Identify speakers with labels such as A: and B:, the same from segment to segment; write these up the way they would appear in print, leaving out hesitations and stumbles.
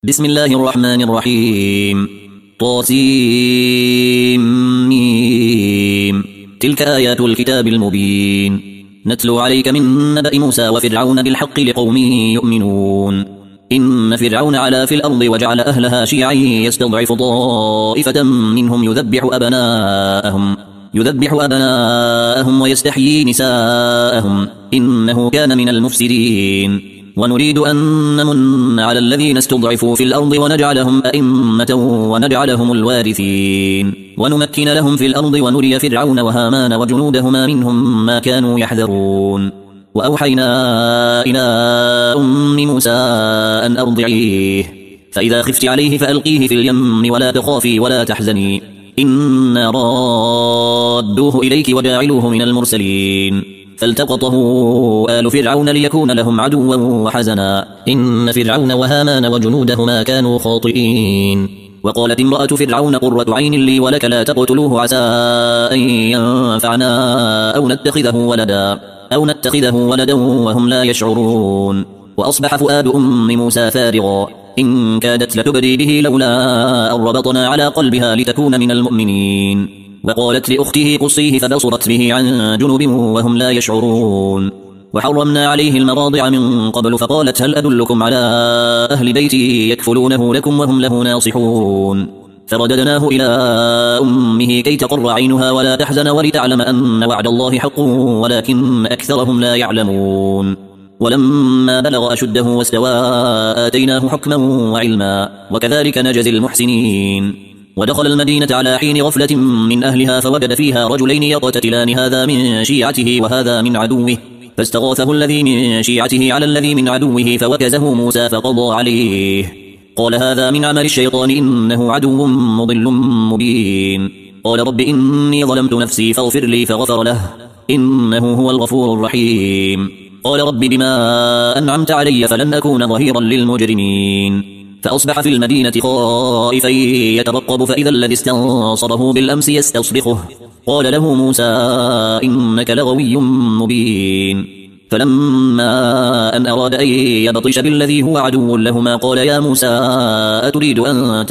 A: بسم الله الرحمن الرحيم. طاسيم. تلك آيات الكتاب المبين نتلو عليك من نبأ موسى وفرعون بالحق لقوم يؤمنون. إن فرعون علا في الأرض وجعل أهلها شيعا يستضعف طائفة منهم يذبح أبناءهم ويستحيي نساءهم إنه كان من المفسدين. ونريد أن نمن على الذين استضعفوا في الأرض ونجعلهم أئمة ونجعلهم الوارثين ونمكن لهم في الأرض ونري فرعون وهامان وجنودهما منهم ما كانوا يحذرون. وأوحينا إلى أم موسى أن أرضعيه فإذا خفت عليه فألقيه في اليم ولا تخافي ولا تحزني إنا رادوه إليك وجاعلوه من المرسلين. فالتقطه آل فرعون ليكون لهم عدوا وحزنا إن فرعون وهامان وجنودهما كانوا خاطئين. وقالت امرأة فرعون قرة عين لي ولك لا تقتلوه عسى أن ينفعنا أو نتخذه ولدا وهم لا يشعرون. وأصبح فؤاد أم موسى فارغا إن كادت لتبدي به لولا أن ربطنا على قلبها لتكون من المؤمنين. وقالت لأخته قصيه فبصرت به عن جنب وهم لا يشعرون. وحرمنا عليه المراضع من قبل فقالت هل أدلكم على أهل بيتي يكفلونه لكم وهم له ناصحون. فرددناه إلى أمه كي تقر عينها ولا تحزن ولتعلم أن وعد الله حق ولكن أكثرهم لا يعلمون. ولما بلغ أشده واستوى آتيناه حكما وعلما وكذلك نجزي المحسنين. ودخل المدينة على حين غفلة من أهلها فوجد فيها رجلين يقتتلان هذا من شيعته وهذا من عدوه فاستغاثه الذي من شيعته على الذي من عدوه فوكزه موسى فقضى عليه قال هذا من عمل الشيطان إنه عدو مضل مبين. قال رب إني ظلمت نفسي فاغفر لي فغفر له إنه هو الغفور الرحيم. قال رب بما أنعمت علي فلن أكون ظهيرا للمجرمين. فأصبح في المدينة خائفا يترقب فإذا الذي استنصره بالأمس يستصرخه قال له موسى إنك لغوي مبين. فلما أن أراد أن يبطش بالذي هو عدو لهما قال يا موسى أتريد أن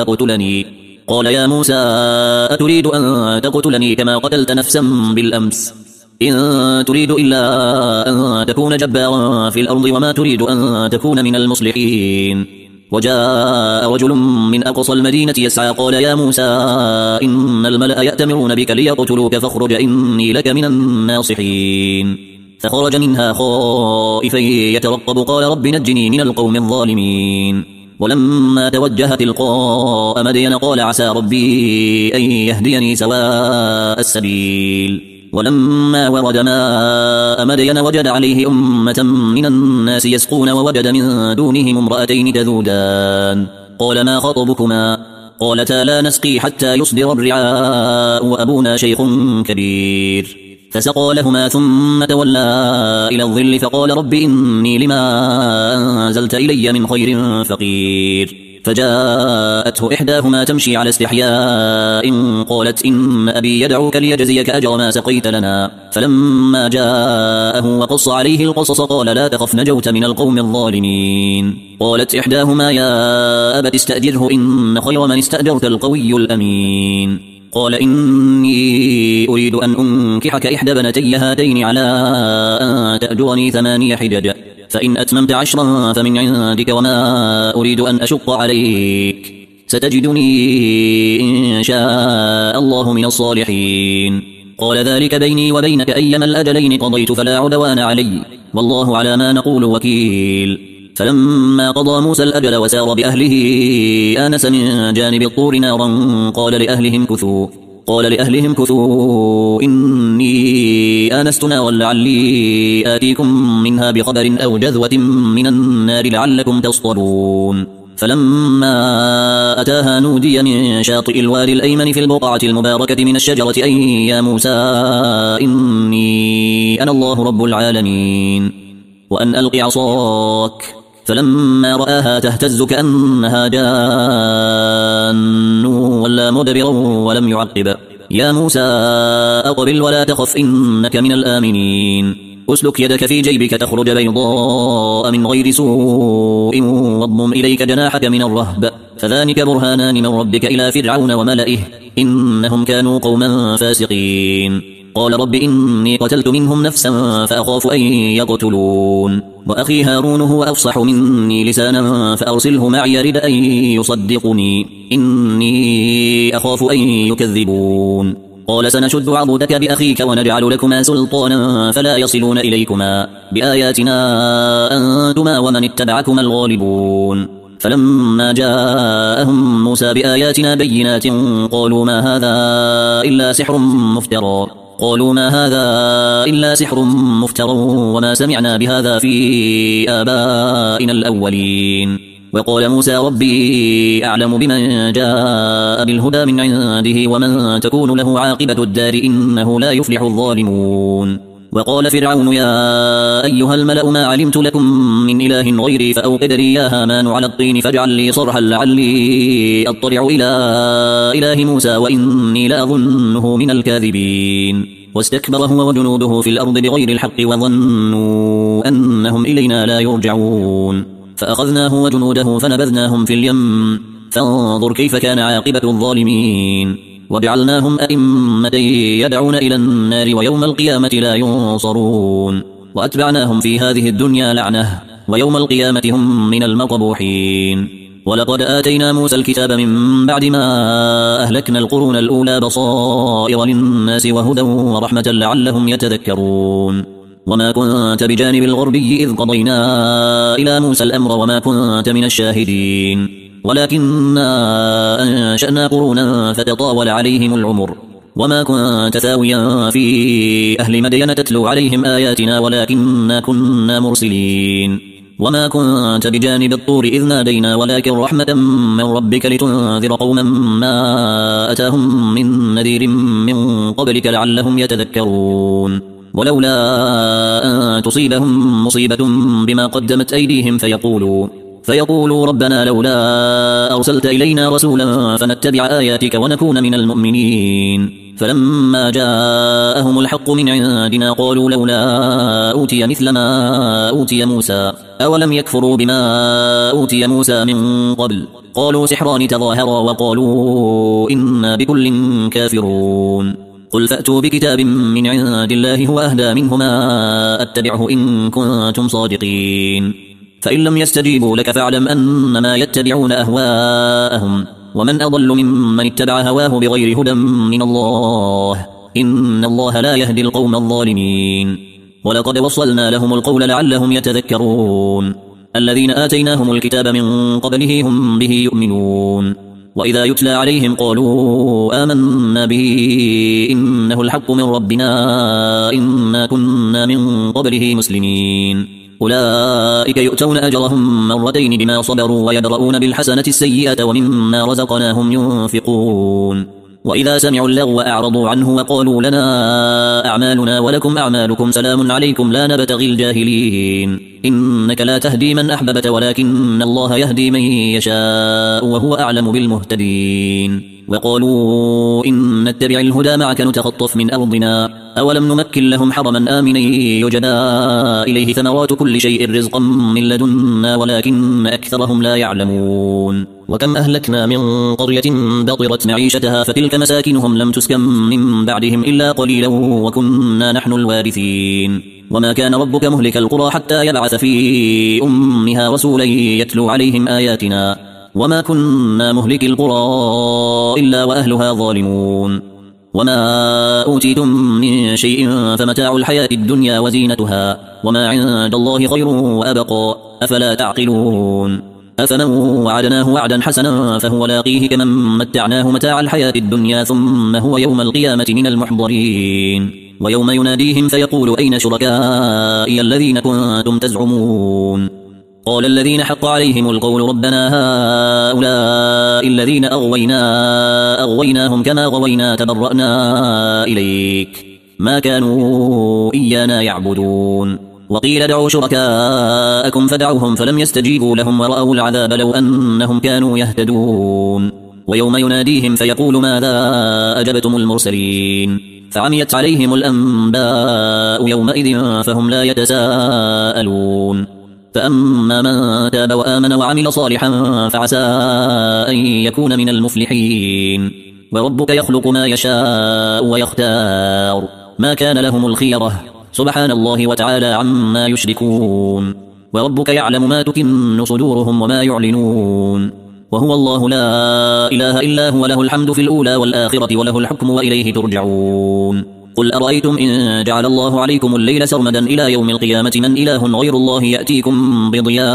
A: تقتلني كما قتلت نفسا بالأمس إن تريد إلا أن تكون جبارا في الأرض وما تريد أن تكون من المصلحين. وجاء رجل من أقصى المدينة يسعى قال يا موسى إن الملأ يأتمرون بك ليقتلوك فاخرج إني لك من الناصحين. فخرج منها خائفا يترقب قال رب نجني من القوم الظالمين. ولما توجه تلقاء مدين قال عسى ربي أن يهديني سواء السبيل. ولما ورد ماء مدين وجد عليه أمة من الناس يسقون ووجد من دونهم امرأتين تذودان قال ما خطبكما قالتا لا نسقي حتى يصدر الرعاء وأبونا شيخ كبير. فسقى لهما ثم تولى إلى الظل فقال رب إني لما أنزلت إلي من خير فقير. فجاءته إحداهما تمشي على استحياء قالت إن أبي يدعوك ليجزيك أجر ما سقيت لنا. فلما جاءه وقص عليه القصص قال لا تخف نجوت من القوم الظالمين. قالت إحداهما يا أبت استأجره إن خير من استأجرت القوي الأمين. قال إني أريد أن أنكحك إحدى بنتي هاتين على أن تأجرني 8 حجج فإن أتممت 10 فمن عندك وما أريد أن أشق عليك ستجدني إن شاء الله من الصالحين. قال ذلك بيني وبينك أيما الأجلين قضيت فلا عدوان علي والله على ما نقول وكيل. فلما قضى موسى الأجل وسار بأهله آنس من جانب الطور نارا قال لأهلهم كثوا إني آنست نارا لعلي آتيكم منها بخبر أو جذوة من النار لعلكم تصطلون. فلما أتاها نودي من شاطئ الوادي الأيمن في البقعة المباركة من الشجرة أن يا موسى إني أنا الله رب العالمين وأن ألق عصاك. فلما رآها تهتز كأنها جان ولا مدبرا ولم يعقب يا موسى أقبل ولا تخف إنك من الآمنين. أسلك يدك في جيبك تخرج بيضاء من غير سوء واضمم إليك جناحك من الرهب فذلك برهانان من ربك إلى فرعون وملئه إنهم كانوا قوما فاسقين قال رب إني قتلت منهم نفسا فأخاف أن يقتلون وأخي هارون هو أفصح مني لسانا فأرسله معي رد أن يصدقني إني أخاف أن يكذبون قال سنشد عضدك بأخيك ونجعل لكما سلطانا فلا يصلون إليكما بآياتنا أنتما ومن اتبعكما الغالبون فلما جاءهم موسى بآياتنا بينات قالوا ما هذا إلا سحر مفترى وما سمعنا بهذا في آبائنا الأولين وقال موسى ربي أعلم بمن جاء بالهدى من عنده ومن تكون له عاقبة الدار إنه لا يفلح الظالمون وقال فرعون يا أيها الملأ ما علمت لكم من إله غيري فأوقد لي يا هامان على الطين فاجعل لي صرحا لعلي أطلع إلى إله موسى وإني لأظنه من الكاذبين واستكبر هو وجنوده في الأرض بغير الحق وظنوا أنهم إلينا لا يرجعون فأخذناه وجنوده فنبذناهم في اليم فانظر كيف كان عاقبة الظالمين وجعلناهم أئمة يدعون إلى النار ويوم القيامة لا ينصرون وأتبعناهم في هذه الدنيا لعنة ويوم القيامة هم من المقبوحين ولقد آتينا موسى الكتاب من بعد ما أهلكنا القرون الأولى بصائر للناس وهدى ورحمة لعلهم يتذكرون وما كنت بجانب الغربي إذ قضينا إلى موسى الأمر وما كنت من الشاهدين ولكننا أنشأنا قرونا فتطاول عليهم العمر وما كنت ثاويا في أهل مدين تتلو عليهم آياتنا ولكننا كنا مرسلين وما كنت بجانب الطور إذ نادينا ولكن رحمة من ربك لتنذر قوما ما أتاهم من نذير من قبلك لعلهم يتذكرون ولولا أن تصيبهم مصيبة بما قدمت أيديهم فيقولوا ربنا لولا أرسلت إلينا رسولا فنتبع آياتك ونكون من المؤمنين فلما جاءهم الحق من عندنا قالوا لولا أوتي مثل ما أوتي موسى أولم يكفروا بما أوتي موسى من قبل قالوا سحران تظاهرا وقالوا إنا بكل كافرون قل فأتوا بكتاب من عند الله هو أهدى منهما أتبعه إن كنتم صادقين فإن لم يستجيبوا لك فاعلم أنما يتبعون أهواءهم ومن أضل ممن اتبع هواه بغير هدى من الله إن الله لا يهدي القوم الظالمين ولقد وصلنا لهم القول لعلهم يتذكرون الذين آتيناهم الكتاب من قبله هم به يؤمنون وإذا يتلى عليهم قالوا آمنا به إنه الحق من ربنا إنا كنا من قبله مسلمين أولئك يؤتون أجرهم مرتين بما صبروا ويدرؤون بالحسنة السيئة ومما رزقناهم ينفقون وإذا سمعوا اللغو أعرضوا عنه وقالوا لنا أعمالنا ولكم أعمالكم سلام عليكم لا نبتغي الجاهلين إنك لا تهدي من أحببت ولكن الله يهدي من يشاء وهو أعلم بالمهتدين وقالوا إن نتبع الهدى معك نتخطف من أرضنا أولم نمكن لهم حرما آمنا يجدى إليه ثمرات كل شيء رزقا من لدنا ولكن أكثرهم لا يعلمون وكم أهلكنا من قرية بطرت معيشتها فتلك مساكنهم لم تسكن من بعدهم إلا قليلا وكنا نحن الوارثين وما كان ربك مهلك القرى حتى يبعث في أمها رسولا يتلو عليهم آياتنا وما كنا مهلك القرى إلا وأهلها ظالمون وما أوتيتم من شيء فمتاع الحياة الدنيا وزينتها وما عند الله خير وأبقى أفلا تعقلون أفمن وعدناه وعدا حسنا فهو لاقيه كمن متعناه متاع الحياة الدنيا ثم هو يوم القيامة من المحضرين ويوم يناديهم فيقول أين شركائي الذين كنتم تزعمون قال الذين حق عليهم القول ربنا هؤلاء الذين أغويناهم كما غوينا تبرأنا إليك ما كانوا إيانا يعبدون وقيل ادعوا شركاءكم فدعوهم فلم يستجيبوا لهم ورأوا العذاب لو أنهم كانوا يهتدون ويوم يناديهم فيقول ماذا أجبتم المرسلين فعميت عليهم الأنباء يومئذ فهم لا يتساءلون فأما من تاب وآمن وعمل صالحا فعسى أن يكون من المفلحين وربك يخلق ما يشاء ويختار ما كان لهم الخيرة سبحان الله وتعالى عما يشركون وربك يعلم ما تكن صدورهم وما يعلنون وهو الله لا إله إلا هو له الحمد في الأولى والآخرة وله الحكم وإليه ترجعون قل أرأيتم إن جعل الله عليكم الليل سرمدا إلى يوم القيامة من إله غير الله يأتيكم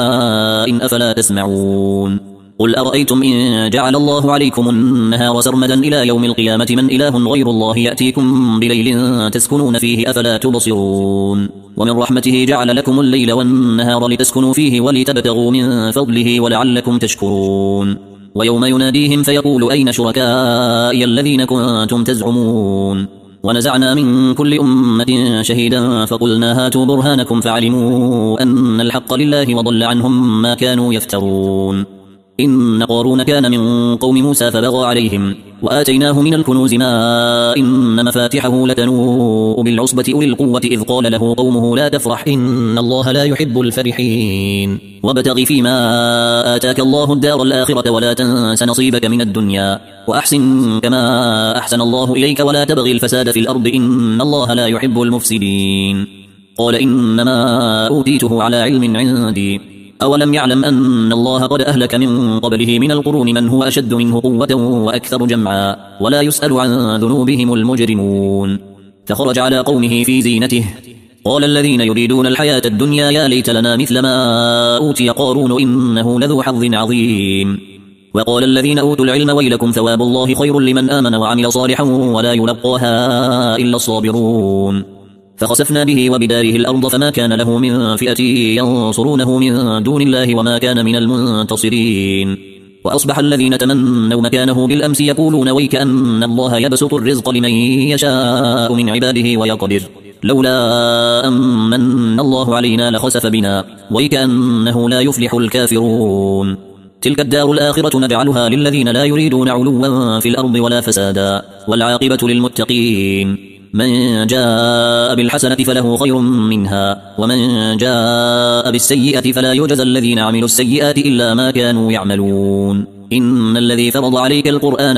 A: بضياء أفلا تسمعون قل أرأيتم إن جعل الله عليكم النهار سرمدا إلى يوم القيامة من إله غير الله يأتيكم بليل تسكنون فيه أفلا تبصرون ومن رحمته جعل لكم الليل والنهار لتسكنوا فيه ولتبتغوا من فضله ولعلكم تشكرون ويوم يناديهم فيقول أين شركائي الذين كنتم تزعمون ونزعنا من كل أمة شهيدا فقلنا هاتوا برهانكم فعلموا أن الحق لله وضل عنهم ما كانوا يفترون إن قارون كان من قوم موسى فبغى عليهم وآتيناه من الكنوز ما إن مفاتحه لتنوء بالعصبة أولي القوة إذ قال له قومه لا تفرح إن الله لا يحب الفرحين وابتغ فيما آتاك الله الدار الآخرة ولا تنس نصيبك من الدنيا وأحسن كما أحسن الله إليك ولا تبغي الفساد في الأرض إن الله لا يحب المفسدين قال إنما أوتيته على علم عندي أولم يعلم أن الله قد أهلك من قبله من القرون من هو أشد منه قوة وأكثر جمعا ولا يسأل عن ذنوبهم المجرمون فخرج على قومه في زينته قال الذين يريدون الحياة الدنيا يا ليت لنا مثل ما أوتي قارون إنه لذو حظ عظيم وقال الذين أوتوا العلم ويلكم ثواب الله خير لمن آمن وعمل صالحا ولا يلقاها إلا الصابرون فخسفنا به وبداره الأرض فما كان له من فئة ينصرونه من دون الله وما كان من المنتصرين وأصبح الذين تمنوا مكانه بالأمس يقولون ويك أن الله يبسط الرزق لمن يشاء من عباده ويقدر لولا أمن الله علينا لخسف بنا ويك أنه لا يفلح الكافرون تلك الدار الآخرة نجعلها للذين لا يريدون علوا في الأرض ولا فسادا والعاقبة للمتقين من جاء بالحسنة فله خير منها ومن جاء بالسيئة فلا يجزى الذين عملوا السيئات إلا ما كانوا يعملون إن الذي فرض عليك القرآن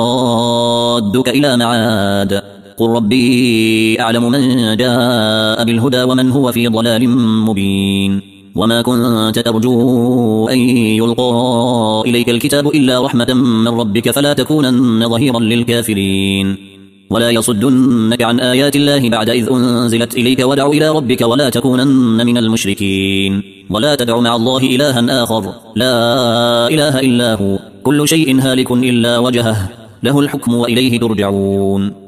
A: لرادك إلى معاد قل ربي أعلم من جاء بالهدى ومن هو في ضلال مبين وما كنت ترجو أن يلقى إليك الكتاب إلا رحمة من ربك فلا تكونن ظهيرا للكافرين ولا يصدنك عن آيات الله بعد إذ أنزلت إليك ودع إلى ربك ولا تكونن من المشركين ولا تدع مع الله إلها آخر لا إله إلا هو كل شيء هالك إلا وجهه له الحكم وإليه ترجعون